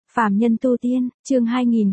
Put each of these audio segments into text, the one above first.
Phàm nhân tu tiên, chương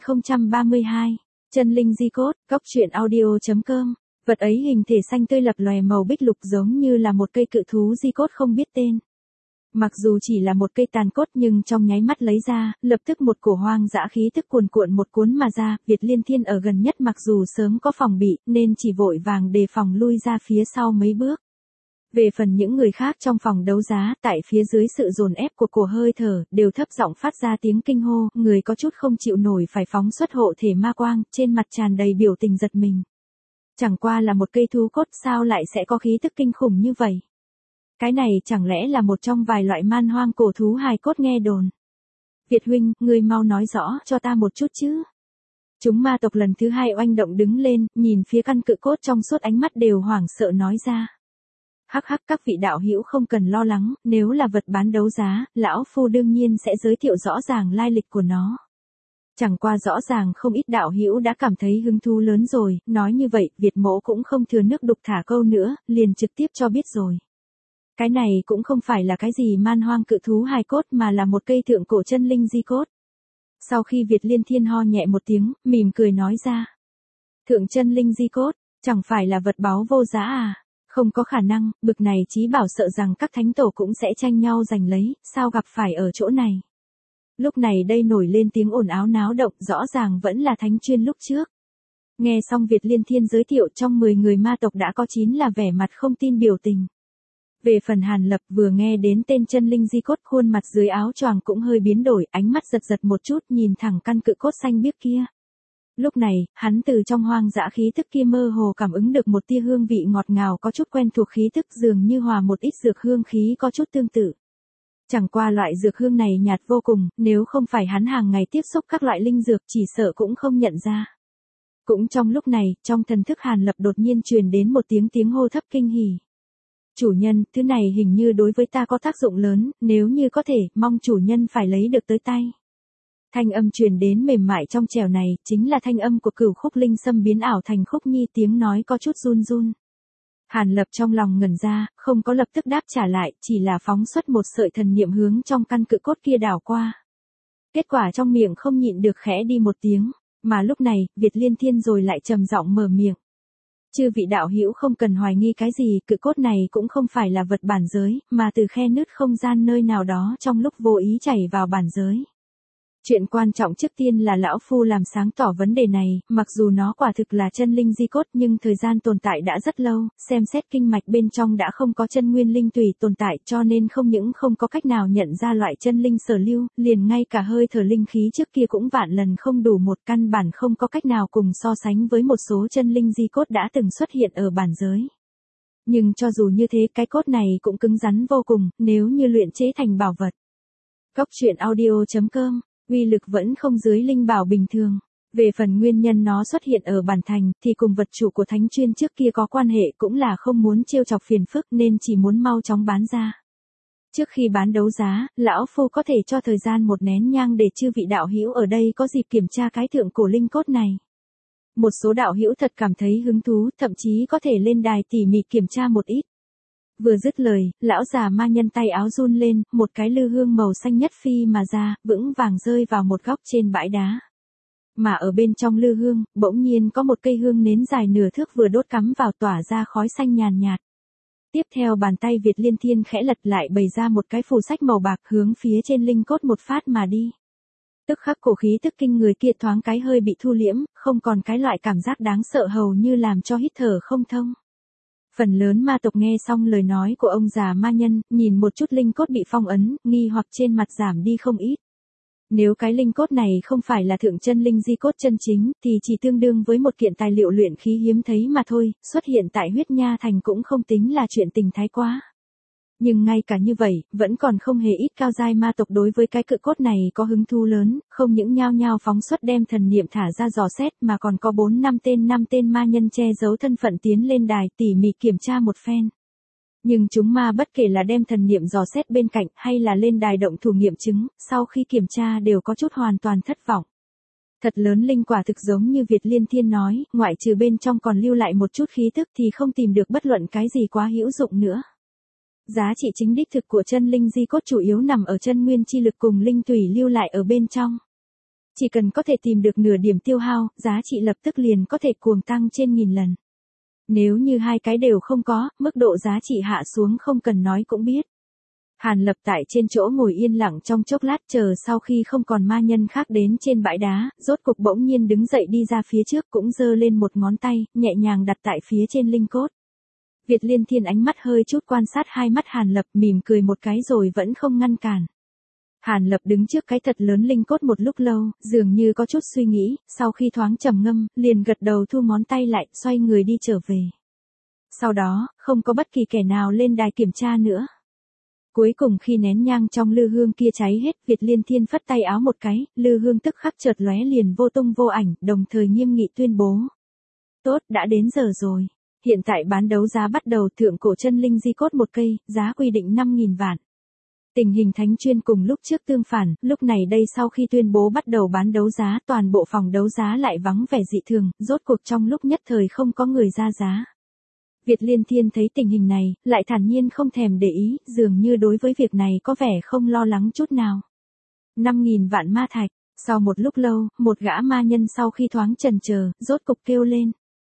2032, chân linh di cốt, góc truyện audio.com. Vật ấy hình thể xanh tươi lập lòe màu bích lục giống như là một cây cự thú di cốt không biết tên. Mặc dù chỉ là một cây tàn cốt nhưng trong nháy mắt lấy ra, lập tức một cổ hoang dã khí tức cuồn cuộn một cuốn mà ra. Việt Liên Thiên ở gần nhất mặc dù sớm có phòng bị nên chỉ vội vàng đề phòng lui ra phía sau mấy bước. Về phần những người khác trong phòng đấu giá, tại phía dưới sự dồn ép của cổ hơi thở, đều thấp giọng phát ra tiếng kinh hô, người có chút không chịu nổi phải phóng xuất hộ thể ma quang, trên mặt tràn đầy biểu tình giật mình. Chẳng qua là một cây thú cốt sao lại sẽ có khí tức kinh khủng như vậy? Cái này chẳng lẽ là một trong vài loại man hoang cổ thú hài cốt nghe đồn? Việt huynh, ngươi mau nói rõ cho ta một chút chứ. Chúng ma tộc lần thứ hai oanh động đứng lên, nhìn phía căn cự cốt trong suốt ánh mắt đều hoảng sợ nói ra. Hắc hắc, các vị đạo hữu không cần lo lắng, nếu là vật bán đấu giá, lão phu đương nhiên sẽ giới thiệu rõ ràng lai lịch của nó. Chẳng qua rõ ràng không ít đạo hữu đã cảm thấy hứng thú lớn rồi, nói như vậy, Việt mỗ cũng không thừa nước đục thả câu nữa, liền trực tiếp cho biết rồi. Cái này cũng không phải là cái gì man hoang cự thú hài cốt mà là một cây thượng cổ chân linh di cốt. Sau khi Việt Liên Thiên ho nhẹ một tiếng, mỉm cười nói ra. Thượng chân linh di cốt, chẳng phải là vật báu vô giá à? Không có khả năng, bực này chí bảo sợ rằng các thánh tổ cũng sẽ tranh nhau giành lấy, sao gặp phải ở chỗ này. Lúc này đây nổi lên tiếng ồn ào náo động, rõ ràng vẫn là thánh chuyên lúc trước. Nghe xong Việt Liên Thiên giới thiệu, trong 10 người ma tộc đã có 9 là vẻ mặt không tin biểu tình. Về phần Hàn Lập vừa nghe đến tên chân linh di cốt, khuôn mặt dưới áo choàng cũng hơi biến đổi, ánh mắt giật giật một chút nhìn thẳng căn cự cốt xanh biếc kia. Lúc này, hắn từ trong hoang dã khí tức kia mơ hồ cảm ứng được một tia hương vị ngọt ngào có chút quen thuộc, khí tức dường như hòa một ít dược hương khí có chút tương tự. Chẳng qua loại dược hương này nhạt vô cùng, nếu không phải hắn hàng ngày tiếp xúc các loại linh dược chỉ sợ cũng không nhận ra. Cũng trong lúc này, trong thần thức Hàn Lập đột nhiên truyền đến một tiếng hô thấp kinh hỉ. Chủ nhân, thứ này hình như đối với ta có tác dụng lớn, nếu như có thể, mong chủ nhân phải lấy được tới tay. Thanh âm truyền đến mềm mại trong trẻo này, chính là thanh âm của Cửu Khúc Linh Sâm biến ảo thành Khúc Nhi, tiếng nói có chút run run. Hàn Lập trong lòng ngẩn ra, không có lập tức đáp trả lại, chỉ là phóng xuất một sợi thần niệm hướng trong căn cự cốt kia đảo qua. Kết quả trong miệng không nhịn được khẽ đi một tiếng, mà lúc này, Việt Liên Thiên rồi lại trầm giọng mở miệng. Chư vị đạo hữu không cần hoài nghi cái gì, cự cốt này cũng không phải là vật bản giới, mà từ khe nứt không gian nơi nào đó trong lúc vô ý chảy vào bản giới. Chuyện quan trọng trước tiên là lão phu làm sáng tỏ vấn đề này, mặc dù nó quả thực là chân linh di cốt nhưng thời gian tồn tại đã rất lâu, xem xét kinh mạch bên trong đã không có chân nguyên linh tùy tồn tại, cho nên không những không có cách nào nhận ra loại chân linh sở lưu, liền ngay cả hơi thở linh khí trước kia cũng vạn lần không đủ một, căn bản không có cách nào cùng so sánh với một số chân linh di cốt đã từng xuất hiện ở bản giới. Nhưng cho dù như thế, cái cốt này cũng cứng rắn vô cùng, nếu như luyện chế thành bảo vật. Góc truyện audio.com, uy lực vẫn không dưới linh bảo bình thường. Về phần nguyên nhân nó xuất hiện ở bản thành thì cùng vật chủ của thánh chuyên trước kia có quan hệ, cũng là không muốn trêu chọc phiền phức nên chỉ muốn mau chóng bán ra. Trước khi bán đấu giá, lão phu có thể cho thời gian một nén nhang để chư vị đạo hữu ở đây có dịp kiểm tra cái thượng cổ linh cốt này. Một số đạo hữu thật cảm thấy hứng thú, thậm chí có thể lên đài tỉ mỉ kiểm tra một ít. Vừa dứt lời, lão già ma nhân tay áo run lên, một cái lư hương màu xanh nhất phi mà ra, vững vàng rơi vào một góc trên bãi đá. Mà ở bên trong lư hương, bỗng nhiên có một cây hương nến dài nửa thước vừa đốt cắm vào tỏa ra khói xanh nhàn nhạt. Tiếp theo bàn tay Việt Liên Thiên khẽ lật lại bày ra một cái phù sách màu bạc hướng phía trên linh cốt một phát mà đi. Tức khắc cổ khí tức kinh người kia thoáng cái hơi bị thu liễm, không còn cái loại cảm giác đáng sợ hầu như làm cho hít thở không thông. Phần lớn ma tộc nghe xong lời nói của ông già ma nhân, nhìn một chút linh cốt bị phong ấn, nghi hoặc trên mặt giảm đi không ít. Nếu cái linh cốt này không phải là thượng chân linh di cốt chân chính, thì chỉ tương đương với một kiện tài liệu luyện khí hiếm thấy mà thôi, xuất hiện tại huyết nha thành cũng không tính là chuyện tình thái quá. Nhưng ngay cả như vậy, vẫn còn không hề ít cao giai ma tộc đối với cái cự cốt này có hứng thú lớn, không những nhao nhao phóng xuất đem thần niệm thả ra dò xét mà còn có 4-5 tên ma nhân che giấu thân phận tiến lên đài tỉ mỉ kiểm tra một phen. Nhưng chúng ma bất kể là đem thần niệm dò xét bên cạnh hay là lên đài động thủ nghiệm chứng, sau khi kiểm tra đều có chút hoàn toàn thất vọng. Thật lớn linh quả thực giống như Việt Liên Thiên nói, ngoại trừ bên trong còn lưu lại một chút khí tức thì không tìm được bất luận cái gì quá hữu dụng nữa. Giá trị chính đích thực của chân linh di cốt chủ yếu nằm ở chân nguyên chi lực cùng linh thủy lưu lại ở bên trong. Chỉ cần có thể tìm được nửa điểm tiêu hao, giá trị lập tức liền có thể cuồng tăng trên 1000 lần. Nếu như hai cái đều không có, mức độ giá trị hạ xuống không cần nói cũng biết. Hàn Lập tại trên chỗ ngồi yên lặng trong chốc lát chờ sau khi không còn ma nhân khác đến trên bãi đá, rốt cục bỗng nhiên đứng dậy đi ra phía trước cũng giơ lên một ngón tay, nhẹ nhàng đặt tại phía trên linh cốt. Việt Liên Thiên ánh mắt hơi chút quan sát hai mắt Hàn Lập mỉm cười một cái rồi vẫn không ngăn cản. Hàn Lập đứng trước cái thật lớn linh cốt một lúc lâu, dường như có chút suy nghĩ, sau khi thoáng trầm ngâm, liền gật đầu thu ngón tay lại, xoay người đi trở về. Sau đó, không có bất kỳ kẻ nào lên đài kiểm tra nữa. Cuối cùng khi nén nhang trong lư hương kia cháy hết, Việt Liên Thiên phất tay áo một cái, lư hương tức khắc chợt lóe liền vô tung vô ảnh, đồng thời nghiêm nghị tuyên bố. Tốt, đã đến giờ rồi. Hiện tại bán đấu giá bắt đầu, thượng cổ chân linh di cốt một cây, giá quy định 5.000 vạn. Tình hình thánh chuyên cùng lúc trước tương phản, lúc này đây sau khi tuyên bố bắt đầu bán đấu giá, toàn bộ phòng đấu giá lại vắng vẻ dị thường, rốt cuộc trong lúc nhất thời không có người ra giá. Việt Liên Thiên thấy tình hình này, lại thản nhiên không thèm để ý, dường như đối với việc này có vẻ không lo lắng chút nào. 5.000 vạn ma thạch, sau một lúc lâu, một gã ma nhân sau khi thoáng chần chờ, rốt cục kêu lên.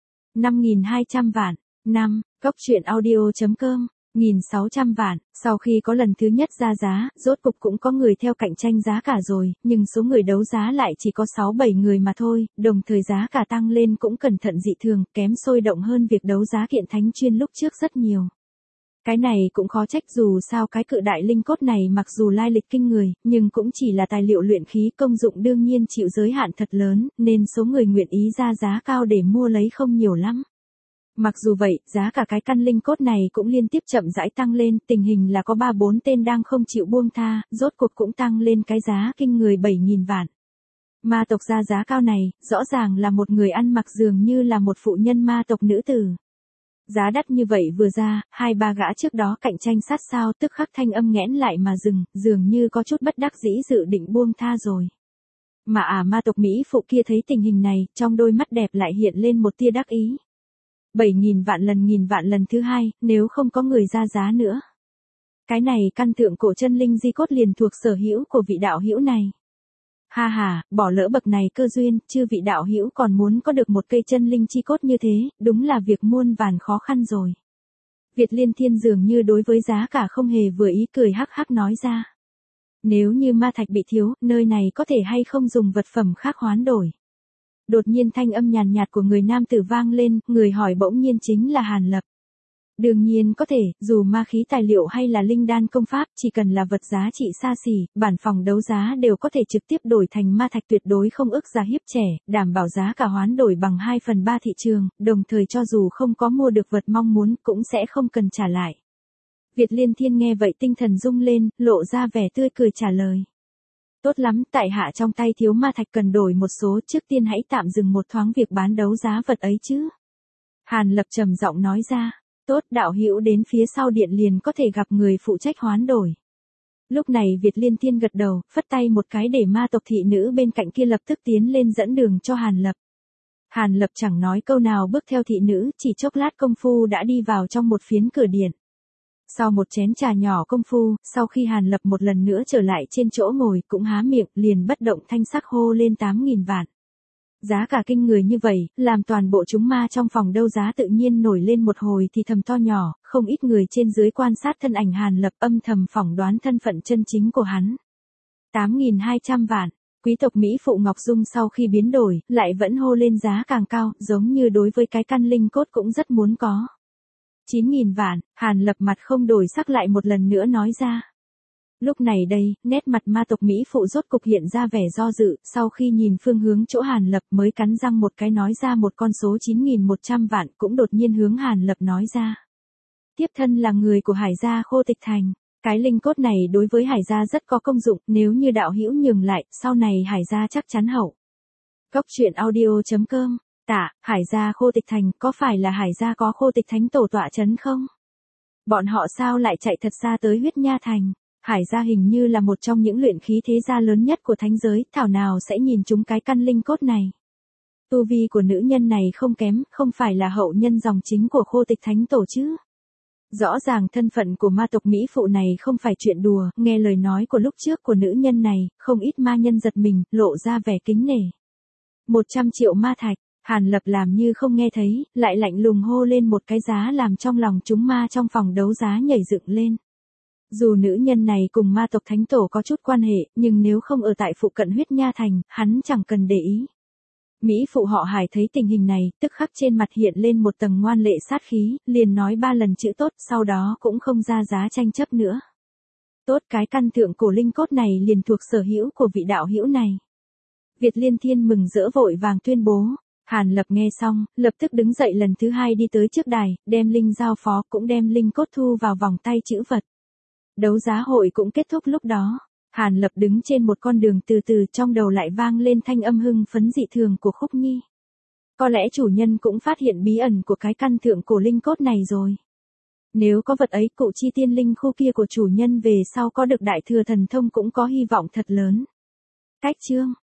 5.200 vạn, Cóc truyện audio.com, 1.600 vạn, sau khi có lần thứ nhất ra giá, rốt cục cũng có người theo cạnh tranh giá cả rồi, nhưng số người đấu giá lại chỉ có 6-7 người mà thôi, đồng thời giá cả tăng lên cũng cẩn thận dị thường, kém sôi động hơn việc đấu giá kiện thánh chuyên lúc trước rất nhiều. Cái này cũng khó trách, dù sao cái cự đại linh cốt này mặc dù lai lịch kinh người, nhưng cũng chỉ là tài liệu luyện khí, công dụng đương nhiên chịu giới hạn thật lớn, nên số người nguyện ý ra giá cao để mua lấy không nhiều lắm. Mặc dù vậy, giá cả cái căn linh cốt này cũng liên tiếp chậm rãi tăng lên, tình hình là có 3-4 tên đang không chịu buông tha, rốt cuộc cũng tăng lên cái giá kinh người 7.000 vạn. Ma tộc ra giá cao này, rõ ràng là một người ăn mặc dường như là một phụ nhân ma tộc nữ tử. Giá đắt như vậy vừa ra, 2-3 gã trước đó cạnh tranh sát sao tức khắc thanh âm nghẽn lại mà dừng, dường như có chút bất đắc dĩ dự định buông tha rồi. Mà ma tộc Mỹ phụ kia thấy tình hình này, trong đôi mắt đẹp lại hiện lên một tia đắc ý. 7.000 vạn lần 1.000 vạn lần thứ hai, nếu không có người ra giá nữa. Cái này căn thượng cổ chân linh di cốt liền thuộc sở hữu của vị đạo hữu này. Ha ha, bỏ lỡ bậc này cơ duyên, chư vị đạo hữu còn muốn có được một cây chân linh chi cốt như thế, đúng là việc muôn vàn khó khăn rồi. Việt Liên Thiên dường như đối với giá cả không hề vừa ý, cười hắc hắc nói ra. Nếu như ma thạch bị thiếu, nơi này có thể hay không dùng vật phẩm khác hoán đổi. Đột nhiên thanh âm nhàn nhạt của người nam tử vang lên, người hỏi bỗng nhiên chính là Hàn Lập. Đương nhiên có thể, dù ma khí tài liệu hay là linh đan công pháp, chỉ cần là vật giá trị xa xỉ, bản phòng đấu giá đều có thể trực tiếp đổi thành ma thạch, tuyệt đối không ức giá hiếp trẻ, đảm bảo giá cả hoán đổi bằng 2/3 thị trường, đồng thời cho dù không có mua được vật mong muốn cũng sẽ không cần trả lại. Việt Liên Thiên nghe vậy tinh thần rung lên, lộ ra vẻ tươi cười trả lời. Tốt lắm, tại hạ trong tay thiếu ma thạch cần đổi một số, trước tiên hãy tạm dừng một thoáng việc bán đấu giá vật ấy chứ. Hàn Lập trầm giọng nói ra. Tốt, đạo hữu đến phía sau điện liền có thể gặp người phụ trách hoán đổi. Lúc này Việt Liên Thiên gật đầu, phất tay một cái để ma tộc thị nữ bên cạnh kia lập tức tiến lên dẫn đường cho Hàn Lập. Hàn Lập chẳng nói câu nào bước theo thị nữ, chỉ chốc lát công phu đã đi vào trong một phiến cửa điện. Sau một chén trà nhỏ công phu, sau khi Hàn Lập một lần nữa trở lại trên chỗ ngồi cũng há miệng, liền bất động thanh sắc hô lên 8.000 vạn. Giá cả kinh người như vậy, làm toàn bộ chúng ma trong phòng đấu giá tự nhiên nổi lên một hồi thì thầm to nhỏ, không ít người trên dưới quan sát thân ảnh Hàn Lập âm thầm phỏng đoán thân phận chân chính của hắn. 8.200 vạn, quý tộc Mỹ phụ Ngọc Dung sau khi biến đổi, lại vẫn hô lên giá càng cao, giống như đối với cái căn linh cốt cũng rất muốn có. 9.000 vạn, Hàn Lập mặt không đổi sắc lại một lần nữa nói ra. Lúc này đây, nét mặt ma tộc Mỹ phụ rốt cục hiện ra vẻ do dự, sau khi nhìn phương hướng chỗ Hàn Lập mới cắn răng một cái nói ra một con số 9.100 vạn, cũng đột nhiên hướng Hàn Lập nói ra. Tiếp thân là người của Hải gia Khô Tịch Thành, cái linh cốt này đối với Hải gia rất có công dụng, nếu như đạo hữu nhường lại, sau này Hải gia chắc chắn hậu. Cóc truyện audio.com, tạ, Hải gia Khô Tịch Thành, có phải là Hải gia có Khô Tịch Thánh tổ tọa chấn không? Bọn họ sao lại chạy thật xa tới Huyết Nha Thành? Hải gia hình như là một trong những luyện khí thế gia lớn nhất của thánh giới, thảo nào sẽ nhìn chúng cái căn linh cốt này. Tu vi của nữ nhân này không kém, không phải là hậu nhân dòng chính của Khô Tịch Thánh tổ chứ. Rõ ràng thân phận của ma tộc Mỹ phụ này không phải chuyện đùa, nghe lời nói của lúc trước của nữ nhân này, không ít ma nhân giật mình, lộ ra vẻ kính nể. 100 triệu ma thạch, Hàn Lập làm như không nghe thấy, lại lạnh lùng hô lên một cái giá làm trong lòng chúng ma trong phòng đấu giá nhảy dựng lên. Dù nữ nhân này cùng ma tộc thánh tổ có chút quan hệ, nhưng nếu không ở tại phụ cận huyết nha thành, hắn chẳng cần để ý. Mỹ phụ họ Hải thấy tình hình này, tức khắc trên mặt hiện lên một tầng ngoan lệ sát khí, liền nói 3 lần chữ tốt, sau đó cũng không ra giá tranh chấp nữa. Tốt, cái căn thượng cổ linh cốt này liền thuộc sở hữu của vị đạo hữu này. Việt Liên Thiên mừng rỡ vội vàng tuyên bố. Hàn Lập nghe xong, lập tức đứng dậy lần thứ 2 đi tới trước đài, đem linh giao phó, cũng đem linh cốt thu vào vòng tay chữ vật. Đấu giá hội cũng kết thúc lúc đó. Hàn Lập đứng trên một con đường từ từ, trong đầu lại vang lên thanh âm hưng phấn dị thường của Khúc Nhi. Có lẽ chủ nhân cũng phát hiện bí ẩn của cái căn thượng cổ linh cốt này rồi. Nếu có vật ấy, cụ chi tiên linh khu kia của chủ nhân về sau có được đại thừa thần thông cũng có hy vọng thật lớn. Cách chương